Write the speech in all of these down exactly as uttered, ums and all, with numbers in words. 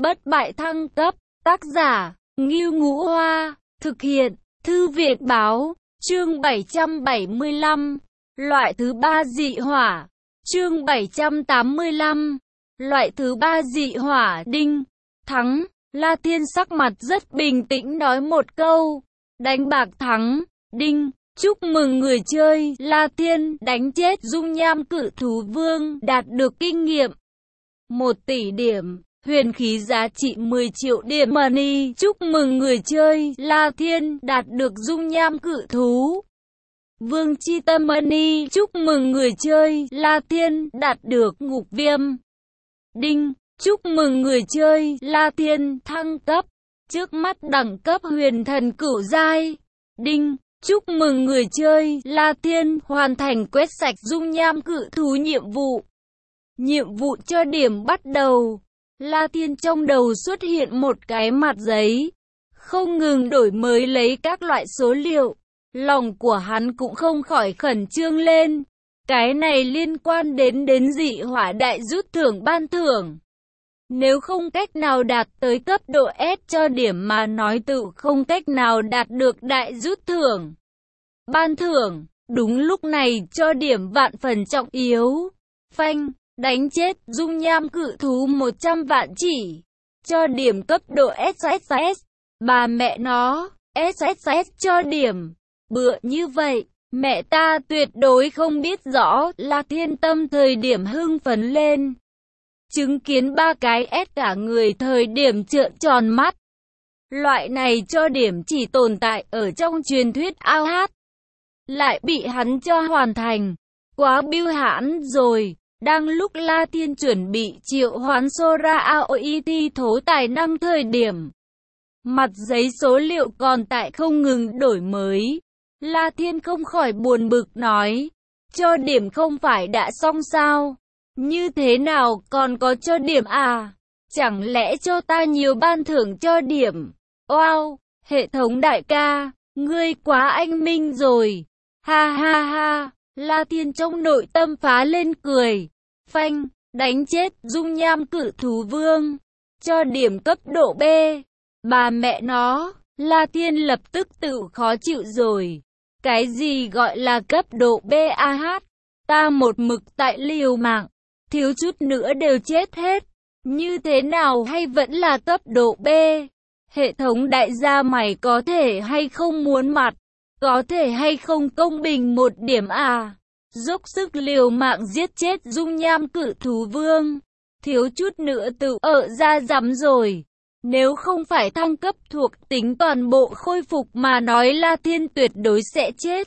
Bất bại thăng cấp, tác giả, Ngưu Ngũ Hoa, thực hiện, Thư viện Báo, chương bảy trăm bảy mươi lăm, loại thứ ba dị hỏa, chương bảy trăm tám mươi lăm, loại thứ ba dị hỏa, đinh, thắng, La Thiên sắc mặt rất bình tĩnh nói một câu, đánh bạc thắng, đinh, chúc mừng người chơi, La Thiên, đánh chết dung nham cự thú vương, đạt được kinh nghiệm, một tỷ điểm. Huyền khí giá trị mười triệu điểm money. Chúc mừng người chơi, La Thiên, đạt được dung nham cự thú. Vương chi tâm money. Chúc mừng người chơi, La Thiên, đạt được ngục viêm. Đinh, chúc mừng người chơi, La Thiên, thăng cấp. Trước mắt đẳng cấp huyền thần cửu giai. Đinh, chúc mừng người chơi, La Thiên, hoàn thành quét sạch dung nham cự thú nhiệm vụ. Nhiệm vụ cho điểm bắt đầu. La Thiên trong đầu xuất hiện một cái mặt giấy, không ngừng đổi mới lấy các loại số liệu. Lòng của hắn cũng không khỏi khẩn trương lên. Cái này liên quan đến đến dị hỏa đại rút thưởng ban thưởng. Nếu không cách nào đạt tới cấp độ S cho điểm mà nói tự không cách nào đạt được đại rút thưởng. Ban thưởng, đúng lúc này cho điểm vạn phần trọng yếu. Phanh. Đánh chết dung nham cự thú một trăm vạn chỉ. Cho điểm cấp độ ét ét ét. Bà mẹ nó, ét ét ét cho điểm. Bựa như vậy, mẹ ta tuyệt đối không biết rõ. La Thiên tâm thời điểm hưng phấn lên. Chứng kiến ba cái S cả người thời điểm trợn tròn mắt. Loại này cho điểm chỉ tồn tại ở trong truyền thuyết ao hát. Lại bị hắn cho hoàn thành. Quá biêu hãn rồi. Đang lúc La Thiên chuẩn bị triệu hoán Sora Aoiti thố tài năng thời điểm. Mặt giấy số liệu còn tại không ngừng đổi mới. La Thiên không khỏi buồn bực nói. Cho điểm không phải đã xong sao? Như thế nào còn có cho điểm à? Chẳng lẽ cho ta nhiều ban thưởng cho điểm? Wow, hệ thống đại ca, ngươi quá anh minh rồi. Ha ha ha. La Thiên trong nội tâm phá lên cười. Phanh, đánh chết dung nham cự thú vương. Cho điểm cấp độ B. Bà mẹ nó, La Thiên lập tức tự khó chịu rồi. Cái gì gọi là cấp độ B a hát? Ta một mực tại liều mạng, thiếu chút nữa đều chết hết. Như thế nào hay vẫn là cấp độ B? Hệ thống đại gia mày có thể hay không muốn mặt? Có thể hay không công bình một điểm à? Dốc sức liều mạng giết chết dung nham cự thú vương. Thiếu chút nữa tự ở ra rắm rồi. Nếu không phải thăng cấp thuộc tính toàn bộ khôi phục mà nói La Thiên tuyệt đối sẽ chết.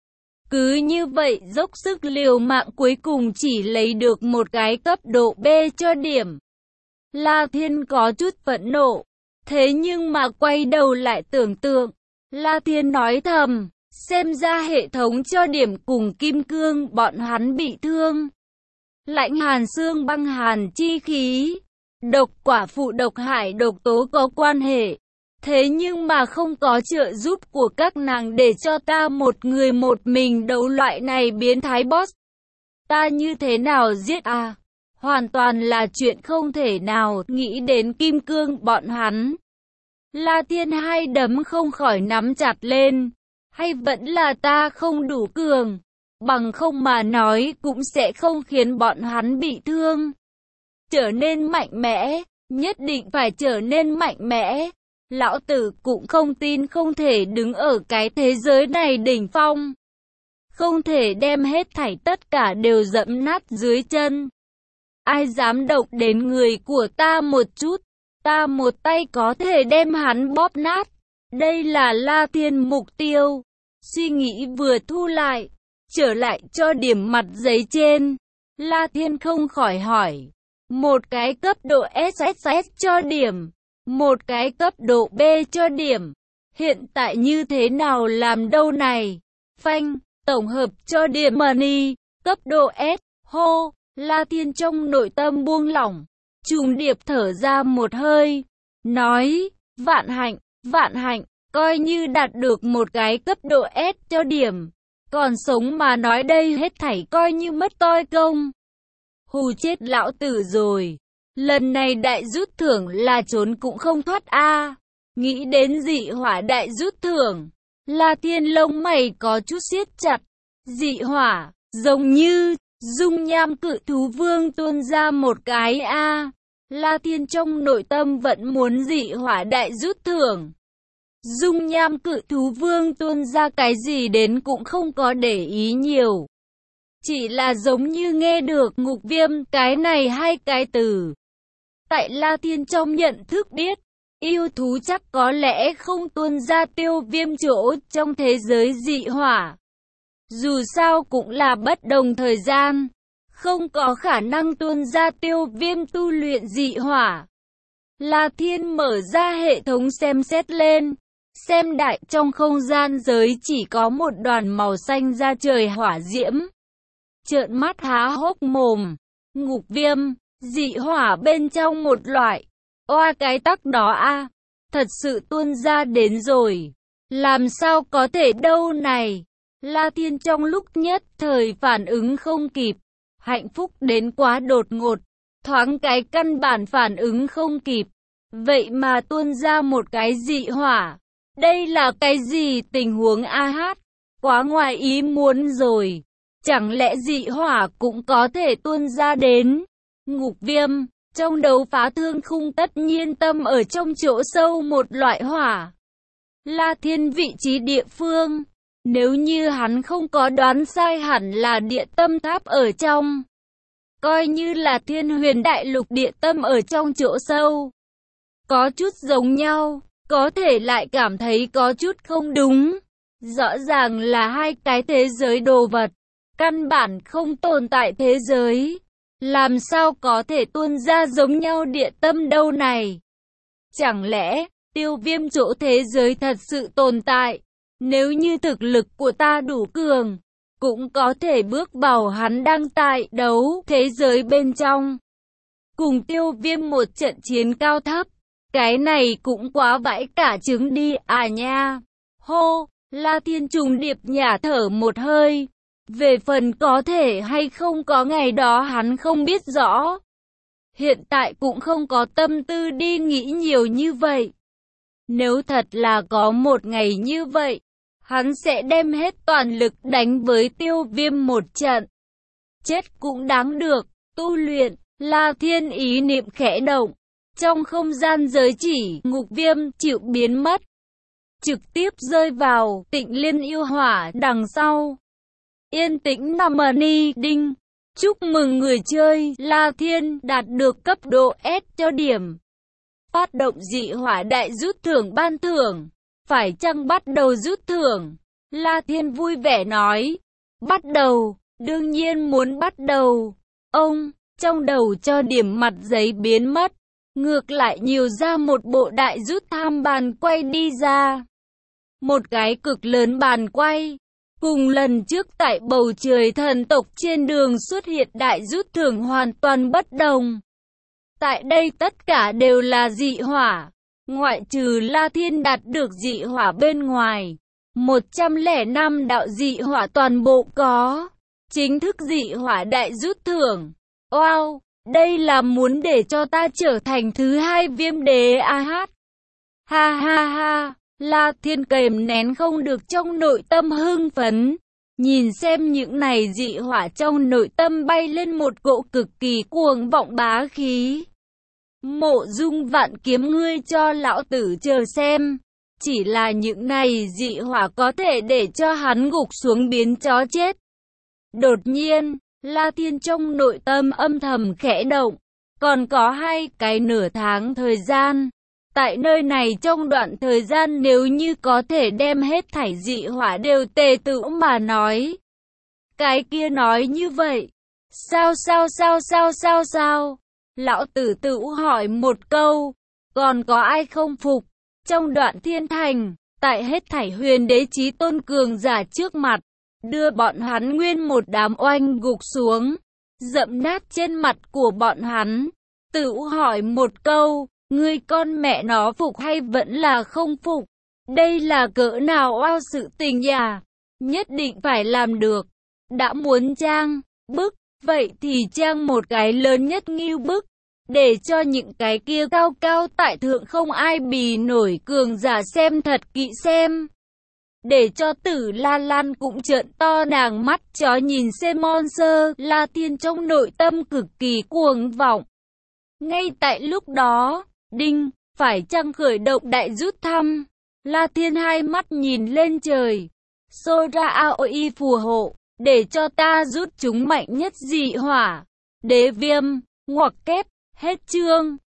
Cứ như vậy dốc sức liều mạng cuối cùng chỉ lấy được một cái cấp độ B cho điểm. La Thiên có chút phẫn nộ. Thế nhưng mà quay đầu lại tưởng tượng. La Thiên nói thầm. Xem ra hệ thống cho điểm cùng kim cương bọn hắn bị thương. Lãnh hàn xương băng hàn chi khí. Độc quả phụ độc hải độc tố có quan hệ. Thế nhưng mà không có trợ giúp của các nàng để cho ta một người một mình đấu loại này biến thái boss. Ta như thế nào giết à? Hoàn toàn là chuyện không thể nào nghĩ đến kim cương bọn hắn. La Thiên hai đấm không khỏi nắm chặt lên. Hay vẫn là ta không đủ cường, bằng không mà nói cũng sẽ không khiến bọn hắn bị thương. Trở nên mạnh mẽ, nhất định phải trở nên mạnh mẽ. Lão tử cũng không tin không thể đứng ở cái thế giới này đỉnh phong. Không thể đem hết thảy tất cả đều dẫm nát dưới chân. Ai dám động đến người của ta một chút, ta một tay có thể đem hắn bóp nát. Đây là La Thiên mục tiêu. Suy nghĩ vừa thu lại, trở lại cho điểm mặt giấy trên. La Thiên không khỏi hỏi. Một cái cấp độ ét ét ét cho điểm. Một cái cấp độ B cho điểm. Hiện tại như thế nào làm đâu này? Phanh, tổng hợp cho điểm money. Cấp độ S, hô. La Thiên trong nội tâm buông lỏng. Trùng điệp thở ra một hơi. Nói, vạn hạnh, vạn hạnh. Coi như đạt được một cái cấp độ S cho điểm. Còn sống mà nói đây hết thảy coi như mất toi công. Hù chết lão tử rồi. Lần này đại rút thưởng là trốn cũng không thoát a. Nghĩ đến dị hỏa đại rút thưởng, La Thiên lông mày có chút siết chặt. Dị hỏa, giống như dung nham cự thú vương tuôn ra một cái a. La Thiên trong nội tâm vẫn muốn dị hỏa đại rút thưởng. Dung nham cự thú vương tuôn ra cái gì đến cũng không có để ý nhiều. Chỉ là giống như nghe được ngục viêm cái này hai cái từ. Tại La Thiên trong nhận thức biết, yêu thú chắc có lẽ không tuôn ra tiêu viêm chỗ trong thế giới dị hỏa. Dù sao cũng là bất đồng thời gian, không có khả năng tuôn ra tiêu viêm tu luyện dị hỏa. La Thiên mở ra hệ thống xem xét lên, xem đại trong không gian giới chỉ có một đoàn màu xanh ra trời hỏa diễm. Trợn mắt há hốc mồm, ngục viêm, dị hỏa bên trong một loại. Oa cái tắc đó a, thật sự tuôn ra đến rồi. Làm sao có thể đâu này? La Thiên trong lúc nhất thời phản ứng không kịp. Hạnh phúc đến quá đột ngột, thoáng cái căn bản phản ứng không kịp. Vậy mà tuôn ra một cái dị hỏa. Đây là cái gì tình huống a hát? Quá ngoài ý muốn rồi. Chẳng lẽ dị hỏa cũng có thể tuôn ra đến? Ngục viêm, trong đấu phá thương khung tất nhiên tâm ở trong chỗ sâu một loại hỏa. La Thiên vị trí địa phương. Nếu như hắn không có đoán sai hẳn là địa tâm tháp ở trong. Coi như là thiên huyền đại lục địa tâm ở trong chỗ sâu. Có chút giống nhau, có thể lại cảm thấy có chút không đúng. Rõ ràng là hai cái thế giới đồ vật. Căn bản không tồn tại thế giới. Làm sao có thể tuôn ra giống nhau địa tâm đâu này? Chẳng lẽ, tiêu viêm chỗ thế giới thật sự tồn tại? Nếu như thực lực của ta đủ cường, cũng có thể bước vào hắn đang tại đấu thế giới bên trong. Cùng tiêu viêm một trận chiến cao thấp. Cái này cũng quá vãi cả trứng đi à nha. Hô, La Thiên trùng điệp nhả thở một hơi. Về phần có thể hay không có ngày đó hắn không biết rõ. Hiện tại cũng không có tâm tư đi nghĩ nhiều như vậy. Nếu thật là có một ngày như vậy, hắn sẽ đem hết toàn lực đánh với tiêu viêm một trận. Chết cũng đáng được, tu luyện, La Thiên ý niệm khẽ động. Trong không gian giới chỉ, ngục viêm chịu biến mất. Trực tiếp rơi vào Tịnh Liên yêu hỏa đằng sau. Yên tĩnh nằm ni đinh. Chúc mừng người chơi La Thiên đạt được cấp độ S cho điểm. Phát động dị hỏa đại rút thưởng ban thưởng. Phải chăng bắt đầu rút thưởng? La Thiên vui vẻ nói. Bắt đầu, đương nhiên muốn bắt đầu. Ông, trong đầu cho điểm mặt giấy biến mất. Ngược lại nhiều ra một bộ đại rút tham bàn quay đi ra. Một cái cực lớn bàn quay. Cùng lần trước tại bầu trời thần tộc trên đường xuất hiện đại rút thưởng hoàn toàn bất đồng. Tại đây tất cả đều là dị hỏa. Ngoại trừ La Thiên đạt được dị hỏa bên ngoài. một trăm lẻ năm đạo dị hỏa toàn bộ có. Chính thức dị hỏa đại rút thưởng. Wow, đây là muốn để cho ta trở thành thứ hai viêm đế a hát. Ha ha ha, La Thiên kềm nén không được trong nội tâm hưng phấn. Nhìn xem những này dị hỏa trong nội tâm bay lên một cỗ cực kỳ cuồng vọng bá khí. Mộ Dung Vạn Kiếm ngươi cho lão tử chờ xem. Chỉ là những này dị hỏa có thể để cho hắn gục xuống biến chó chết. Đột nhiên, La Thiên trong nội tâm âm thầm khẽ động. Còn có hai cái nửa tháng thời gian. Tại nơi này trong đoạn thời gian nếu như có thể đem hết thảy dị hỏa đều tề tựu mà nói. Cái kia nói như vậy. Sao sao sao sao sao sao? Lão tử tự hỏi một câu. Còn có ai không phục? Trong đoạn thiên thành, tại hết thảy huyền đế chí tôn cường giả trước mặt. Đưa bọn hắn nguyên một đám oanh gục xuống. Dậm nát trên mặt của bọn hắn. Tự hỏi một câu. Ngươi con mẹ nó phục hay vẫn là không phục? Đây là cỡ nào oao sự tình à? Nhất định phải làm được. Đã muốn trang, bức, vậy thì trang một cái lớn nhất ngưu bức. để cho những cái kia cao cao tại thượng không ai bì nổi cường giả xem thật kỹ xem. Để cho Tử La Lan cũng trợn to nàng mắt chó nhìn xem monster, La Thiên trong nội tâm cực kỳ cuồng vọng. Ngay tại lúc đó, đinh, phải chăng khởi động đại rút thăm? La Thiên hai mắt nhìn lên trời. Sora Aoi phù hộ, để cho ta rút chúng mạnh nhất dị hỏa. Đế viêm, ngoặc kép, hết chương.